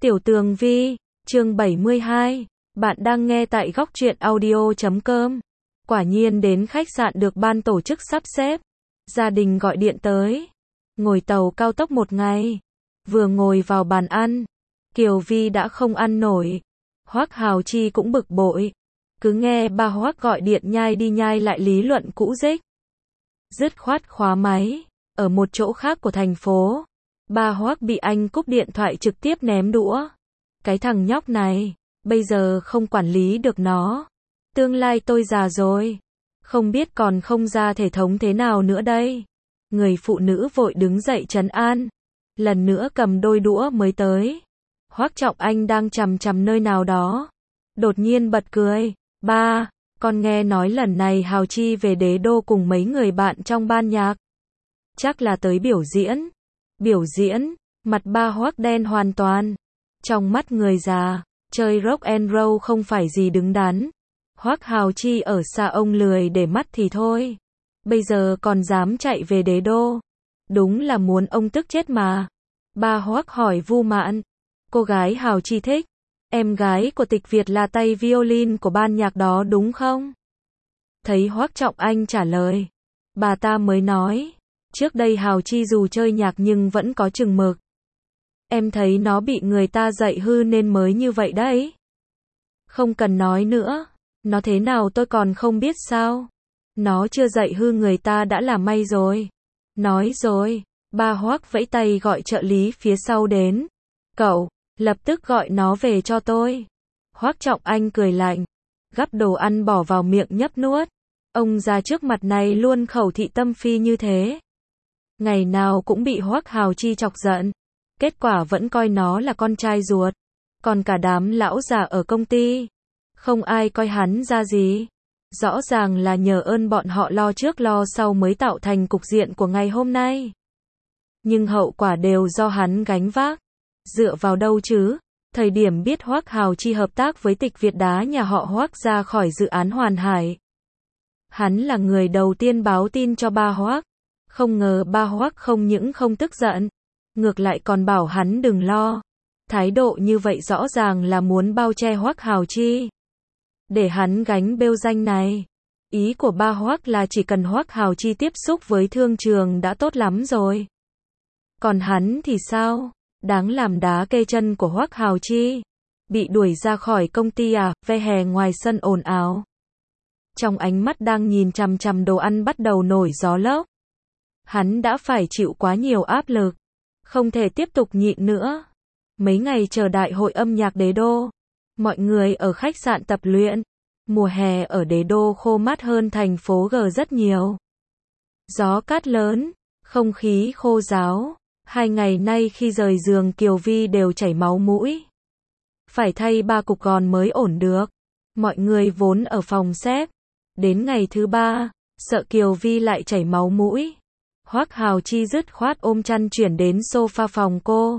Tiểu Tường Vi, chương 72, bạn đang nghe tại góc truyện audio.com. Quả nhiên đến khách sạn được ban tổ chức sắp xếp. Gia đình gọi điện tới. Ngồi tàu cao tốc một ngày. Vừa ngồi vào bàn ăn, Kiều Vi đã không ăn nổi. Hoắc Hào Chi cũng bực bội. Cứ nghe ba Hoắc gọi điện nhai đi nhai lại lý luận cũ rích. Dứt khoát khóa máy. Ở một chỗ khác của thành phố, ba Hoắc bị anh cúp điện thoại trực tiếp ném đũa. Cái thằng nhóc này, bây giờ không quản lý được nó. Tương lai tôi già rồi, không biết còn không ra thể thống thế nào nữa đây. Người phụ nữ vội đứng dậy trấn an. Lần nữa cầm đôi đũa mới tới. Hoắc Trọng Anh đang chằm chằm nơi nào đó. Đột nhiên bật cười. Ba, con nghe nói lần này Hào Chi về Đế Đô cùng mấy người bạn trong ban nhạc. Chắc là tới biểu diễn. Biểu diễn, mặt ba Hoắc đen hoàn toàn. Trong mắt người già, chơi rock and roll không phải gì đứng đắn. Hoắc Hào Chi ở xa ông lười để mắt thì thôi. Bây giờ còn dám chạy về Đế Đô. Đúng là muốn ông tức chết mà. Ba Hoắc hỏi Vu Mạn. Cô gái Hào Chi thích. Em gái của Tịch Việt là tay violin của ban nhạc đó đúng không? Thấy Hoắc Trọng Anh trả lời. Bà ta mới nói. Trước đây Hào Chi dù chơi nhạc nhưng vẫn có chừng mực. Em thấy nó bị người ta dạy hư nên mới như vậy đấy. Không cần nói nữa. Nó thế nào tôi còn không biết sao. Nó chưa dạy hư người ta đã là may rồi. Nói rồi. Ba Hoắc vẫy tay gọi trợ lý phía sau đến. Cậu, lập tức gọi nó về cho tôi. Hoắc Trọng Anh cười lạnh. Gắp đồ ăn bỏ vào miệng nhấp nuốt. Ông già trước mặt này luôn khẩu thị tâm phi như thế. Ngày nào cũng bị Hoắc Hào Chi chọc giận. Kết quả vẫn coi nó là con trai ruột. Còn cả đám lão già ở công ty, không ai coi hắn ra gì. Rõ ràng là nhờ ơn bọn họ lo trước lo sau mới tạo thành cục diện của ngày hôm nay. Nhưng hậu quả đều do hắn gánh vác. Dựa vào đâu chứ? Thời điểm biết Hoắc Hào Chi hợp tác với Tịch Việt đá nhà họ Hoắc ra khỏi dự án Hoàn Hải. Hắn là người đầu tiên báo tin cho ba Hoắc. Không ngờ ba Hoắc không những không tức giận, ngược lại còn bảo hắn đừng lo. Thái độ như vậy rõ ràng là muốn bao che Hoắc Hào Chi, để hắn gánh bêu danh này. Ý của ba Hoắc là chỉ cần Hoắc Hào Chi tiếp xúc với thương trường đã tốt lắm rồi. Còn hắn thì sao? Đáng làm đá kê chân của Hoắc Hào Chi. Bị đuổi ra khỏi công ty à? Ve hè ngoài sân ồn ào. Trong ánh mắt đang nhìn chằm chằm đồ ăn bắt đầu nổi gió lốc. Hắn đã phải chịu quá nhiều áp lực. Không thể tiếp tục nhịn nữa. Mấy ngày chờ đại hội âm nhạc Đế Đô. Mọi người ở khách sạn tập luyện. Mùa hè ở Đế Đô khô mát hơn thành phố G rất nhiều. Gió cát lớn, không khí khô ráo. 2 ngày nay khi rời giường Kiều Vi đều chảy máu mũi. Phải thay 3 cục gòn mới ổn được. Mọi người vốn ở phòng xếp. Đến ngày thứ 3, sợ Kiều Vi lại chảy máu mũi. Hoắc Hào Chi dứt khoát ôm chăn chuyển đến sofa phòng cô.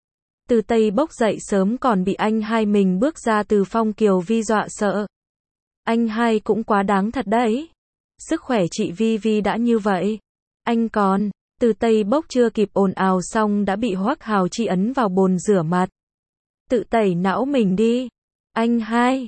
Từ Tây bốc dậy sớm còn bị anh hai mình bước ra từ phòng Kiều Vi dọa sợ. Anh hai cũng quá đáng thật đấy. Sức khỏe chị Vi Vi đã như vậy. Anh còn, Từ Tây bốc chưa kịp ồn ào xong đã bị Hoắc Hào Chi ấn vào bồn rửa mặt. Tự tẩy não mình đi. Anh hai,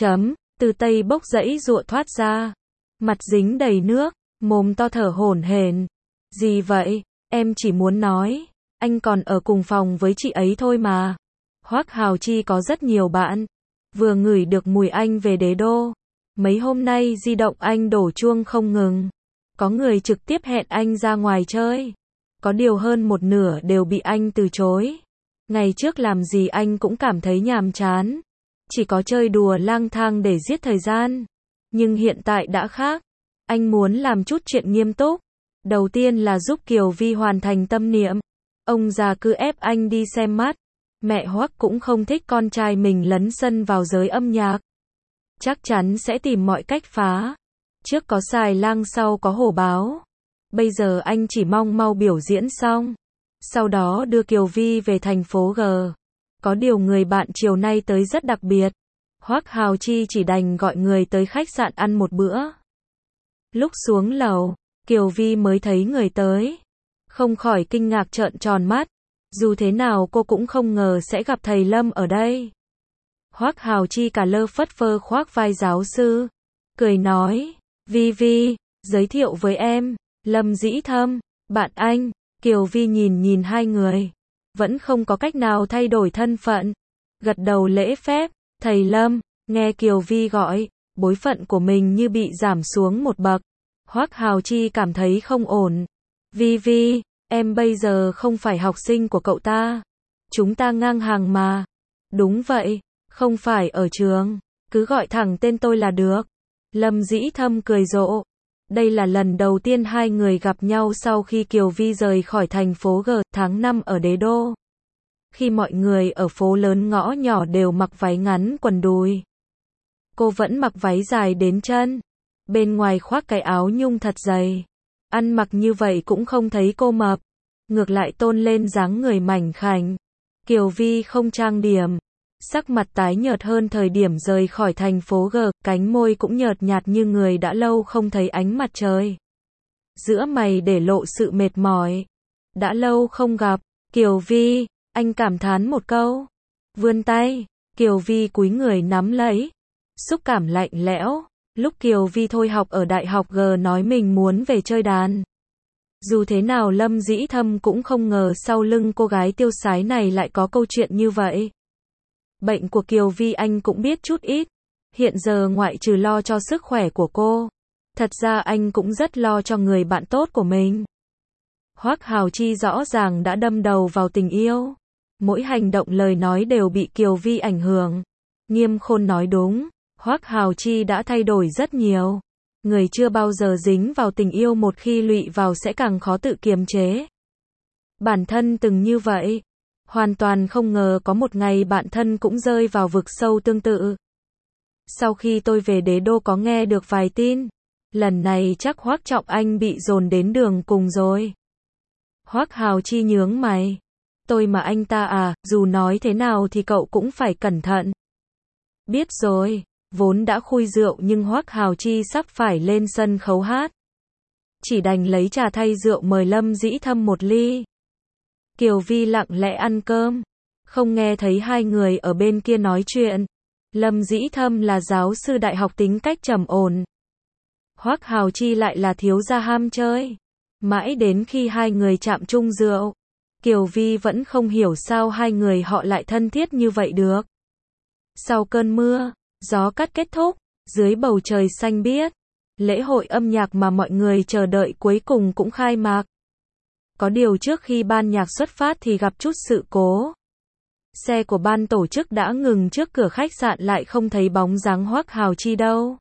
Từ Tây bốc giãy giụa thoát ra. Mặt dính đầy nước, mồm to thở hổn hển. Gì vậy? Em chỉ muốn nói, anh còn ở cùng phòng với chị ấy thôi mà. Hoắc Hào Chi có rất nhiều bạn. Vừa ngửi được mùi anh về Đế Đô. Mấy hôm nay di động anh đổ chuông không ngừng. Có người trực tiếp hẹn anh ra ngoài chơi. Có điều hơn một nửa đều bị anh từ chối. Ngày trước làm gì anh cũng cảm thấy nhàm chán. Chỉ có chơi đùa lang thang để giết thời gian. Nhưng hiện tại đã khác. Anh muốn làm chút chuyện nghiêm túc. Đầu tiên là giúp Kiều Vi hoàn thành tâm niệm. Ông già cứ ép anh đi xem mắt. Mẹ Hoắc cũng không thích con trai mình lấn sân vào giới âm nhạc. Chắc chắn sẽ tìm mọi cách phá. Trước có xài lang sau có hổ báo. Bây giờ anh chỉ mong mau biểu diễn xong. Sau đó đưa Kiều Vi về thành phố G. Có điều người bạn chiều nay tới rất đặc biệt. Hoắc Hào Chi chỉ đành gọi người tới khách sạn ăn một bữa. Lúc xuống lầu, Kiều Vi mới thấy người tới. Không khỏi kinh ngạc trợn tròn mắt. Dù thế nào cô cũng không ngờ sẽ gặp thầy Lâm ở đây. Hoắc Hào Chi cả lơ phất phơ khoác vai giáo sư, cười nói, Vi Vi, giới thiệu với em, Lâm Dĩ Thâm, bạn anh. Kiều Vi nhìn hai người, vẫn không có cách nào thay đổi thân phận, gật đầu lễ phép, thầy Lâm. Nghe Kiều Vi gọi, bối phận của mình như bị giảm xuống một bậc. Hoắc Hào Chi cảm thấy không ổn. Vi Vi, em bây giờ không phải học sinh của cậu ta. Chúng ta ngang hàng mà. Đúng vậy, không phải ở trường, cứ gọi thẳng tên tôi là được. Lâm Dĩ Thâm cười rộ. Đây là lần đầu tiên hai người gặp nhau sau khi Kiều Vi rời khỏi thành phố G tháng 5 ở Đế Đô. Khi mọi người ở phố lớn ngõ nhỏ đều mặc váy ngắn quần đùi. Cô vẫn mặc váy dài đến chân, bên ngoài khoác cái áo nhung thật dày. Ăn mặc như vậy cũng không thấy cô mập, ngược lại tôn lên dáng người mảnh khảnh. Kiều Vi không trang điểm, sắc mặt tái nhợt hơn thời điểm rời khỏi thành phố G, cánh môi cũng nhợt nhạt như người đã lâu không thấy ánh mặt trời. Giữa mày để lộ sự mệt mỏi. Đã lâu không gặp, Kiều Vi, anh cảm thán một câu. Vươn tay, Kiều Vi cúi người nắm lấy. Xúc cảm lạnh lẽo. Lúc Kiều Vi thôi học ở Đại học G nói mình muốn về chơi đàn. Dù thế nào Lâm Dĩ Thâm cũng không ngờ sau lưng cô gái tiêu sái này lại có câu chuyện như vậy. Bệnh của Kiều Vi anh cũng biết chút ít. Hiện giờ ngoại trừ lo cho sức khỏe của cô, thật ra anh cũng rất lo cho người bạn tốt của mình. Hoắc Hào Chi rõ ràng đã đâm đầu vào tình yêu. Mỗi hành động lời nói đều bị Kiều Vi ảnh hưởng. Nghiêm Khôn nói đúng, Hoắc Hào Chi đã thay đổi rất nhiều. Người chưa bao giờ dính vào tình yêu một khi lụy vào sẽ càng khó tự kiềm chế. Bản thân từng như vậy. Hoàn toàn không ngờ có một ngày bản thân cũng rơi vào vực sâu tương tự. Sau khi tôi về Đế Đô có nghe được vài tin. Lần này chắc Hoắc Trọng Anh bị dồn đến đường cùng rồi. Hoắc Hào Chi nhướng mày. Tôi mà anh ta à, dù nói thế nào thì cậu cũng phải cẩn thận. Biết rồi, vốn đã khui rượu nhưng Hoắc Hào Chi sắp phải lên sân khấu hát. Chỉ đành lấy trà thay rượu mời Lâm Dĩ Thâm một ly. Kiều Vi lặng lẽ ăn cơm, không nghe thấy hai người ở bên kia nói chuyện. Lâm Dĩ Thâm là giáo sư đại học tính cách trầm ổn. Hoắc Hào Chi lại là thiếu gia ham chơi. Mãi đến khi hai người chạm chung rượu, Kiều Vi vẫn không hiểu sao hai người họ lại thân thiết như vậy được. Sau cơn mưa, gió cắt kết thúc, dưới bầu trời xanh biếc, lễ hội âm nhạc mà mọi người chờ đợi cuối cùng cũng khai mạc. Có điều trước khi ban nhạc xuất phát thì gặp chút sự cố. Xe của ban tổ chức đã ngừng trước cửa khách sạn lại không thấy bóng dáng Hoắc Hào Chi đâu.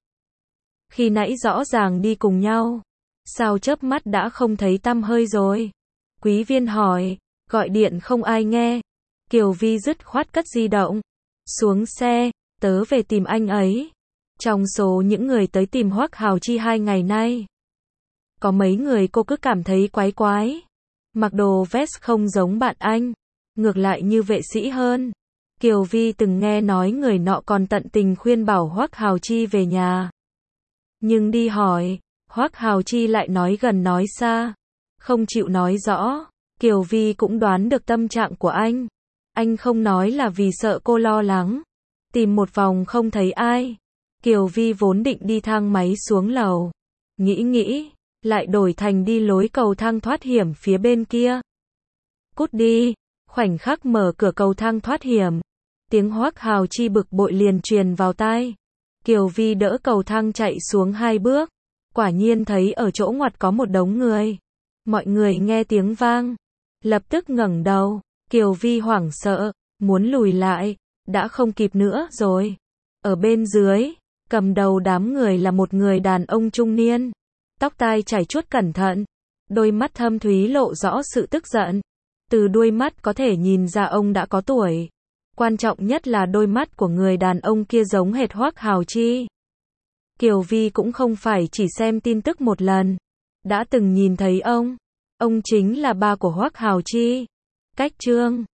Khi nãy rõ ràng đi cùng nhau, sao chớp mắt đã không thấy tăm hơi rồi? Quý viên hỏi, gọi điện không ai nghe. Kiều Vi dứt khoát cất di động. Xuống xe, tớ về tìm anh ấy. Trong số những người tới tìm Hoắc Hào Chi 2 ngày nay, có mấy người cô cứ cảm thấy quái quái. Mặc đồ vest không giống bạn anh, ngược lại như vệ sĩ hơn. Kiều Vi từng nghe nói người nọ còn tận tình khuyên bảo Hoắc Hào Chi về nhà. Nhưng đi hỏi, Hoắc Hào Chi lại nói gần nói xa, không chịu nói rõ. Kiều Vi cũng đoán được tâm trạng của anh. Anh không nói là vì sợ cô lo lắng. Tìm một vòng không thấy ai. Kiều Vi vốn định đi thang máy xuống lầu. Nghĩ, lại đổi thành đi lối cầu thang thoát hiểm phía bên kia. Cút đi. Khoảnh khắc mở cửa cầu thang thoát hiểm, tiếng Hoắc Hào Chi bực bội liền truyền vào tai. Kiều Vi đỡ cầu thang chạy xuống 2 bước. Quả nhiên thấy ở chỗ ngoặt có một đống người. Mọi người nghe tiếng vang, lập tức ngẩng đầu. Kiều Vi hoảng sợ, muốn lùi lại, đã không kịp nữa rồi. Ở bên dưới, cầm đầu đám người là một người đàn ông trung niên, tóc tai chải chuốt cẩn thận, đôi mắt thâm thúy lộ rõ sự tức giận. Từ đuôi mắt có thể nhìn ra ông đã có tuổi. Quan trọng nhất là đôi mắt của người đàn ông kia giống hệt Hoắc Hào Chi. Kiều Vi cũng không phải chỉ xem tin tức một lần, đã từng nhìn thấy ông. Ông chính là ba của Hoắc Hào Chi. Cách Trương